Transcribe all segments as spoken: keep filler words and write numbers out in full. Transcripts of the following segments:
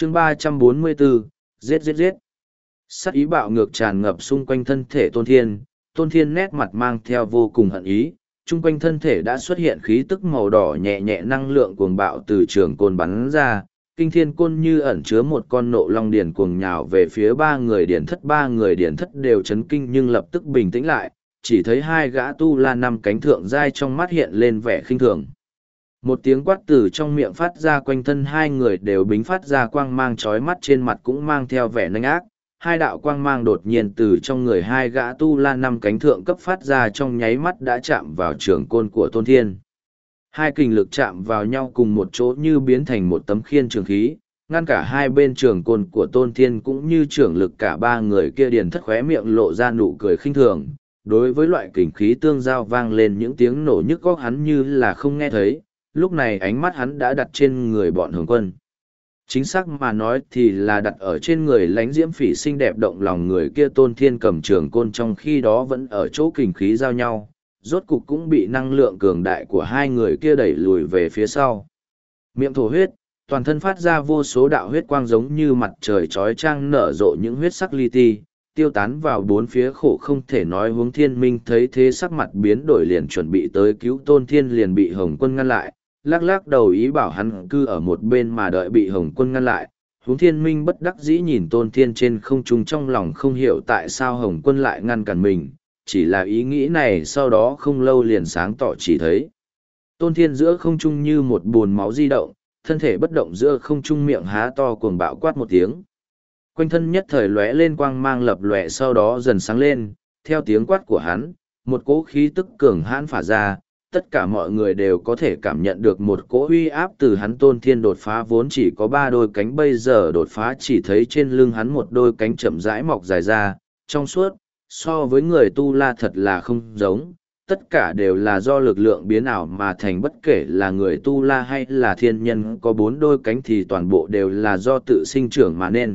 chương ba trăm bốn mươi bốn, giết giết giết. Sát ý bạo ngược tràn ngập xung quanh thân thể Tôn Thiên, Tôn Thiên nét mặt mang theo vô cùng hận ý, chung quanh thân thể đã xuất hiện khí tức màu đỏ nhẹ nhẹ năng lượng cuồng bạo từ trường côn bắn ra, kinh thiên côn như ẩn chứa một con nộ long điển cuồng nhào về phía ba người điển thất ba người điển thất đều chấn kinh nhưng lập tức bình tĩnh lại, chỉ thấy hai gã tu la năm cánh thượng giai trong mắt hiện lên vẻ khinh thường. Một tiếng quát từ trong miệng phát ra quanh thân hai người đều bính phát ra quang mang chói mắt trên mặt cũng mang theo vẻ nanh ác. Hai đạo quang mang đột nhiên từ trong người hai gã tu la năm cánh thượng cấp phát ra trong nháy mắt đã chạm vào trường côn của Tôn Thiên. Hai kình lực chạm vào nhau cùng một chỗ như biến thành một tấm khiên trường khí, ngăn cả hai bên trường côn của Tôn Thiên cũng như trường lực cả ba người kia điền thất khóe miệng lộ ra nụ cười khinh thường. Đối với loại kình khí tương giao vang lên những tiếng nổ nhức óc hắn như là không nghe thấy, lúc này ánh mắt hắn đã đặt trên người bọn Hồng Quân. Chính xác mà nói thì là đặt ở trên người lánh diễm phỉ xinh đẹp động lòng người kia. Tôn Thiên cầm trường côn trong khi đó vẫn ở chỗ kình khí giao nhau, rốt cục cũng bị năng lượng cường đại của hai người kia đẩy lùi về phía sau. Miệng thổ huyết, toàn thân phát ra vô số đạo huyết quang giống như mặt trời chói chang nở rộ những huyết sắc li ti, tiêu tán vào bốn phía khổ không thể nói. Huống Thiên Minh thấy thế sắc mặt biến đổi liền chuẩn bị tới cứu Tôn Thiên liền bị Hồng Quân ngăn lại, lắc lắc đầu ý bảo hắn cư ở một bên mà đợi bị Hồng Quân ngăn lại. Huống Thiên Minh bất đắc dĩ nhìn Tôn Thiên trên không trung trong lòng không hiểu tại sao Hồng Quân lại ngăn cản mình, chỉ là ý nghĩ này sau đó không lâu liền sáng tỏ chỉ thấy. Tôn Thiên giữa không trung như một bồn máu di động, thân thể bất động giữa không trung miệng há to cuồng bạo quát một tiếng. Quanh thân nhất thời lóe lên quang mang lập lòe sau đó dần sáng lên, theo tiếng quát của hắn, một cỗ khí tức cường hãn phả ra, tất cả mọi người đều có thể cảm nhận được một cỗ uy áp từ hắn. Tôn Thiên đột phá vốn chỉ có ba đôi cánh bây giờ đột phá chỉ thấy trên lưng hắn một đôi cánh chậm rãi mọc dài ra, trong suốt, so với người tu la thật là không giống, tất cả đều là do lực lượng biến ảo mà thành, bất kể là người tu la hay là thiên nhân có bốn đôi cánh thì toàn bộ đều là do tự sinh trưởng mà nên.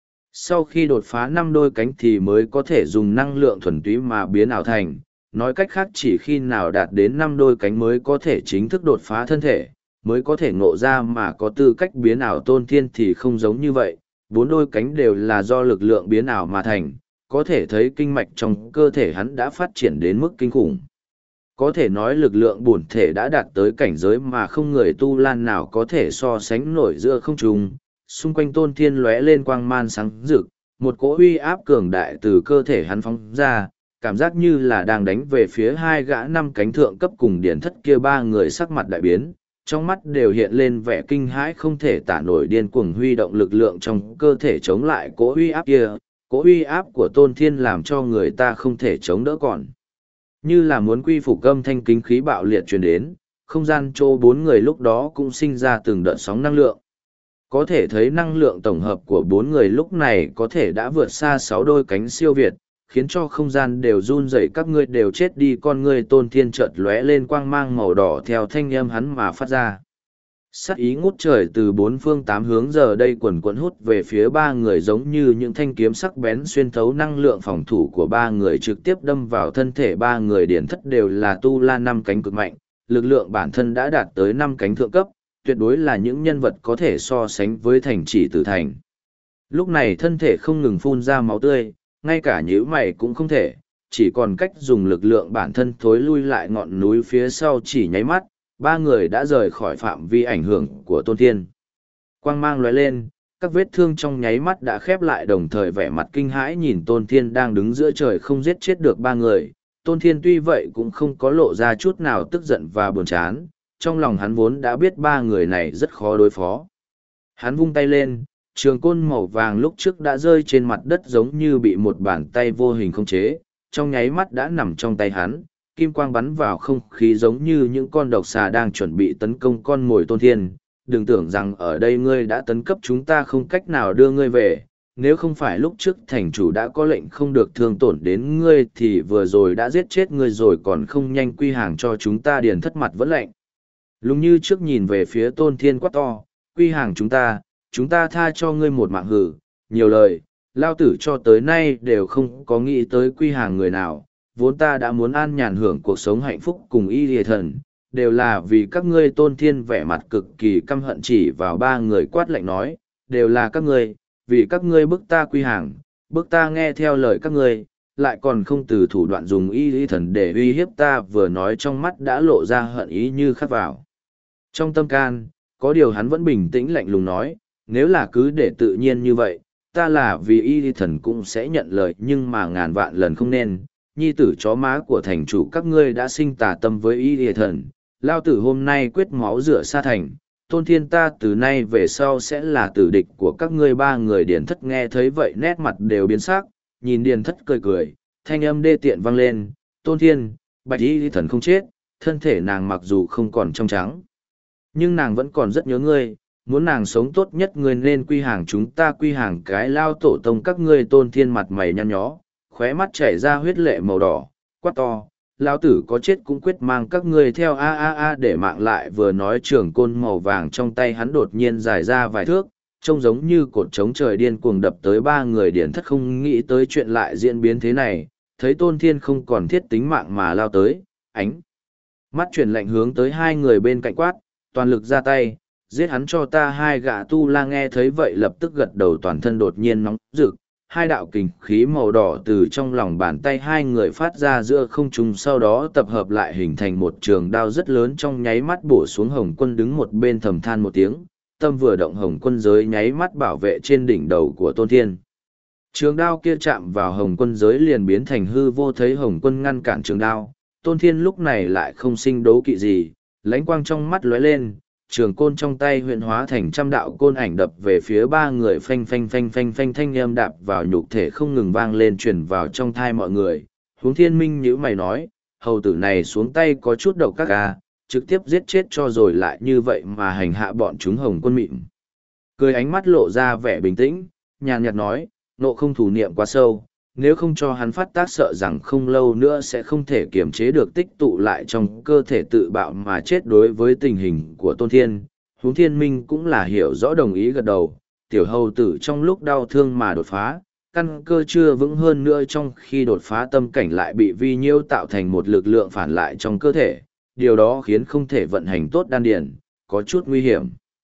Sau khi đột phá năm đôi cánh thì mới có thể dùng năng lượng thuần túy mà biến ảo thành, nói cách khác chỉ khi nào đạt đến năm đôi cánh mới có thể chính thức đột phá thân thể, mới có thể ngộ ra mà có tư cách biến ảo. Tôn Thiên thì không giống như vậy, bốn đôi cánh đều là do lực lượng biến ảo mà thành, có thể thấy kinh mạch trong cơ thể hắn đã phát triển đến mức kinh khủng. Có thể nói lực lượng bổn thể đã đạt tới cảnh giới mà không người tu lan nào có thể so sánh nổi giữa không trung. Xung quanh Tôn Thiên lóe lên quang man sáng rực, một cỗ uy áp cường đại từ cơ thể hắn phóng ra, cảm giác như là đang đánh về phía hai gã năm cánh thượng cấp cùng điển thất kia. Ba người sắc mặt đại biến, trong mắt đều hiện lên vẻ kinh hãi không thể tả nổi, điên cuồng huy động lực lượng trong cơ thể chống lại cỗ uy áp kia. Cỗ uy áp của Tôn Thiên làm cho người ta không thể chống đỡ còn. Như là muốn quy phục âm thanh kính khí bạo liệt truyền đến, không gian chỗ bốn người lúc đó cũng sinh ra từng đợt sóng năng lượng. Có thể thấy năng lượng tổng hợp của bốn người lúc này có thể đã vượt xa sáu đôi cánh siêu việt, khiến cho không gian đều run rẩy. Các ngươi đều chết đi. Con ngươi Tôn Thiên chợt lóe lên quang mang màu đỏ theo thanh âm hắn mà phát ra. Sát ý ngút trời từ bốn phương tám hướng giờ đây quần quần hút về phía ba người giống như những thanh kiếm sắc bén xuyên thấu năng lượng phòng thủ của ba người trực tiếp đâm vào thân thể ba người. Điển thất đều là tu la năm cánh cực mạnh, lực lượng bản thân đã đạt tới năm cánh thượng cấp, tuyệt đối là những nhân vật có thể so sánh với thành chỉ tử thành. Lúc này thân thể không ngừng phun ra máu tươi, ngay cả nhíu mày cũng không thể, chỉ còn cách dùng lực lượng bản thân thối lui lại ngọn núi phía sau. Chỉ nháy mắt, ba người đã rời khỏi phạm vi ảnh hưởng của Tôn Thiên. Quang mang lóe lên, các vết thương trong nháy mắt đã khép lại, đồng thời vẻ mặt kinh hãi nhìn Tôn Thiên đang đứng giữa trời không giết chết được ba người. Tôn Thiên tuy vậy cũng không có lộ ra chút nào tức giận và buồn chán, trong lòng hắn vốn đã biết ba người này rất khó đối phó. Hắn vung tay lên, trường côn màu vàng lúc trước đã rơi trên mặt đất giống như bị một bàn tay vô hình khống chế, trong nháy mắt đã nằm trong tay hắn, kim quang bắn vào không khí giống như những con độc xà đang chuẩn bị tấn công con mồi Tôn Thiên. Đừng tưởng rằng ở đây ngươi đã tấn cấp chúng ta không cách nào đưa ngươi về, nếu không phải lúc trước thành chủ đã có lệnh không được thương tổn đến ngươi thì vừa rồi đã giết chết ngươi rồi, còn không nhanh quy hàng cho chúng ta. Điền thất mặt vẫn lạnh lùng như trước nhìn về phía Tôn Thiên quát to, quy hàng chúng ta, chúng ta tha cho ngươi một mạng. Hử, nhiều lời, lao tử cho tới nay đều không có nghĩ tới quy hàng người nào, vốn ta đã muốn an nhàn hưởng cuộc sống hạnh phúc cùng y lìa thần, đều là vì các ngươi. Tôn Thiên vẻ mặt cực kỳ căm hận chỉ vào ba người quát lạnh nói, đều là các ngươi, vì các ngươi bức ta quy hàng, bức ta nghe theo lời các ngươi, lại còn không từ thủ đoạn dùng y lý thần để uy hiếp ta, vừa nói trong mắt đã lộ ra hận ý như khắc vào. Trong tâm can, có điều hắn vẫn bình tĩnh lạnh lùng nói, nếu là cứ để tự nhiên như vậy, ta là vì y lý thần cũng sẽ nhận lời, nhưng mà ngàn vạn lần không nên. Nhi tử chó má của thành chủ các ngươi đã sinh tà tâm với y lý thần, lao tử hôm nay quyết máu rửa sa thành, Tôn Thiên ta từ nay về sau sẽ là tử địch của các ngươi. Ba người Điền Thất nghe thấy vậy nét mặt đều biến sắc, nhìn Điền Thất cười cười, thanh âm đê tiện vang lên, Tôn Thiên, bạch y thần không chết, thân thể nàng mặc dù không còn trong trắng, nhưng nàng vẫn còn rất nhớ ngươi, muốn nàng sống tốt nhất ngươi nên quy hàng chúng ta, quy hàng cái lao tổ tông các ngươi. Tôn Thiên mặt mày nhăn nhó, khóe mắt chảy ra huyết lệ màu đỏ, quát to, lao tử có chết cũng quyết mang các ngươi theo a a a để mạng lại. Vừa nói trường côn màu vàng trong tay hắn đột nhiên dài ra vài thước, trông giống như cột trống trời điên cuồng đập tới ba người. Điển Thất không nghĩ tới chuyện lại diễn biến thế này, thấy Tôn Thiên không còn thiết tính mạng mà lao tới, ánh mắt chuyển lạnh hướng tới hai người bên cạnh quát, toàn lực ra tay, giết hắn cho ta. Hai gã tu la nghe thấy vậy lập tức gật đầu, toàn thân đột nhiên nóng rực, hai đạo kình khí màu đỏ từ trong lòng bàn tay hai người phát ra giữa không trung, sau đó tập hợp lại hình thành một trường đao rất lớn, trong nháy mắt bổ xuống. Hồng Quân đứng một bên thầm than một tiếng, tâm vừa động, Hồng Quân giới nháy mắt bảo vệ trên đỉnh đầu của Tôn Thiên. Trường đao kia chạm vào Hồng Quân giới liền biến thành hư vô, thấy Hồng Quân ngăn cản trường đao, Tôn Thiên lúc này lại không sinh đố kỵ gì, lãnh quang trong mắt lóe lên, trường côn trong tay huyện hóa thành trăm đạo côn ảnh đập về phía ba người, phanh phanh phanh phanh phanh, thanh âm đạp vào nhục thể không ngừng vang lên truyền vào trong thai mọi người. Huống Thiên Minh nhíu mày nói, hầu tử này xuống tay có chút độc các à, trực tiếp giết chết cho rồi lại như vậy mà hành hạ bọn chúng. Hồng Quân mịn cười, ánh mắt lộ ra vẻ bình tĩnh, nhàn nhạt nói, nộ không thủ niệm quá sâu, nếu không cho hắn phát tác sợ rằng không lâu nữa sẽ không thể kiềm chế được, tích tụ lại trong cơ thể tự bạo mà chết. Đối với tình hình của Tôn Thiên, Huống Thiên Minh cũng là hiểu rõ, đồng ý gật đầu. Tiểu hầu tử trong lúc đau thương mà đột phá, căn cơ chưa vững, hơn nữa trong khi đột phá tâm cảnh lại bị vi nhiêu tạo thành một lực lượng phản lại trong cơ thể, điều đó khiến không thể vận hành tốt đan điền, có chút nguy hiểm.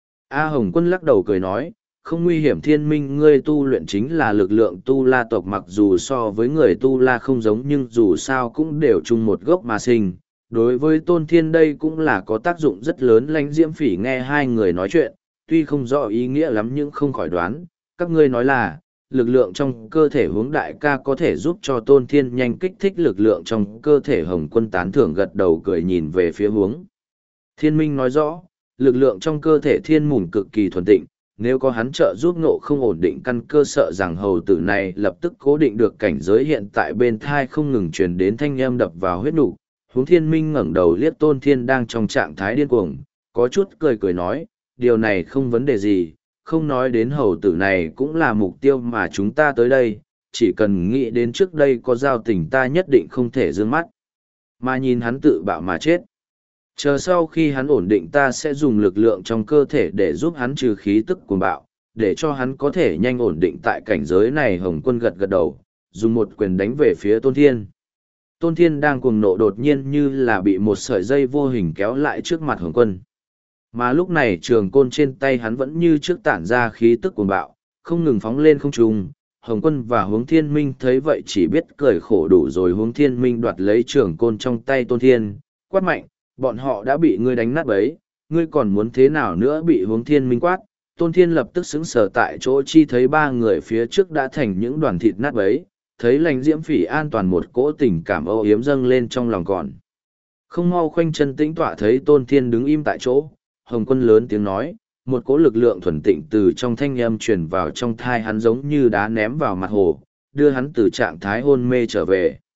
A Hồng Quân lắc đầu cười nói, không nguy hiểm. Thiên Minh, ngươi tu luyện chính là lực lượng tu la tộc, mặc dù so với người tu la không giống nhưng dù sao cũng đều chung một gốc mà sinh, đối với Tôn Thiên đây cũng là có tác dụng rất lớn. Lãnh Diễm Phỉ nghe hai người nói chuyện, tuy không rõ ý nghĩa lắm nhưng không khỏi đoán, các ngươi nói là lực lượng trong cơ thể Huống đại ca có thể giúp cho Tôn Thiên nhanh kích thích lực lượng trong cơ thể. Hồng Quân tán thưởng gật đầu cười nhìn về phía Huống Thiên Minh nói rõ, lực lượng trong cơ thể Thiên Mùn cực kỳ thuần tịnh, nếu có hắn trợ giúp Ngộ không ổn định căn cơ, sợ rằng hầu tử này lập tức cố định được cảnh giới. Hiện tại bên thai không ngừng truyền đến thanh âm đập vào huyết nục. Huống Thiên Minh ngẩng đầu liếc Tôn Thiên đang trong trạng thái điên cuồng, có chút cười cười nói, điều này không vấn đề gì, không nói đến hầu tử này cũng là mục tiêu mà chúng ta tới đây, chỉ cần nghĩ đến trước đây có giao tình ta nhất định không thể dương mắt mà nhìn hắn tự bạo mà chết. Chờ sau khi hắn ổn định ta sẽ dùng lực lượng trong cơ thể để giúp hắn trừ khí tức cuồng bạo, để cho hắn có thể nhanh ổn định tại cảnh giới này. Hồng Quân gật gật đầu, dùng một quyền đánh về phía Tôn Thiên. Tôn Thiên đang cuồng nộ đột nhiên như là bị một sợi dây vô hình kéo lại trước mặt Hồng Quân. Mà lúc này trường côn trên tay hắn vẫn như trước tản ra khí tức cuồng bạo, không ngừng phóng lên không trung. Hồng Quân và Huống Thiên Minh thấy vậy chỉ biết cười khổ đủ rồi. Huống Thiên Minh đoạt lấy trường côn trong tay Tôn Thiên, quát mạnh, bọn họ đã bị ngươi đánh nát bấy, ngươi còn muốn thế nào nữa? Bị Huống Thiên Minh quát, Tôn Thiên lập tức sững sờ tại chỗ, chi thấy ba người phía trước đã thành những đoàn thịt nát bấy. Thấy Lãnh Diễm Phỉ an toàn, một cỗ tình cảm âu yếm dâng lên trong lòng, còn không mau khoanh chân tĩnh tọa. Thấy Tôn Thiên đứng im tại chỗ, Hồng Quân lớn tiếng nói, một cỗ lực lượng thuần tịnh từ trong thanh âm truyền vào trong thai hắn, giống như đá ném vào mặt hồ, đưa hắn từ trạng thái hôn mê trở về.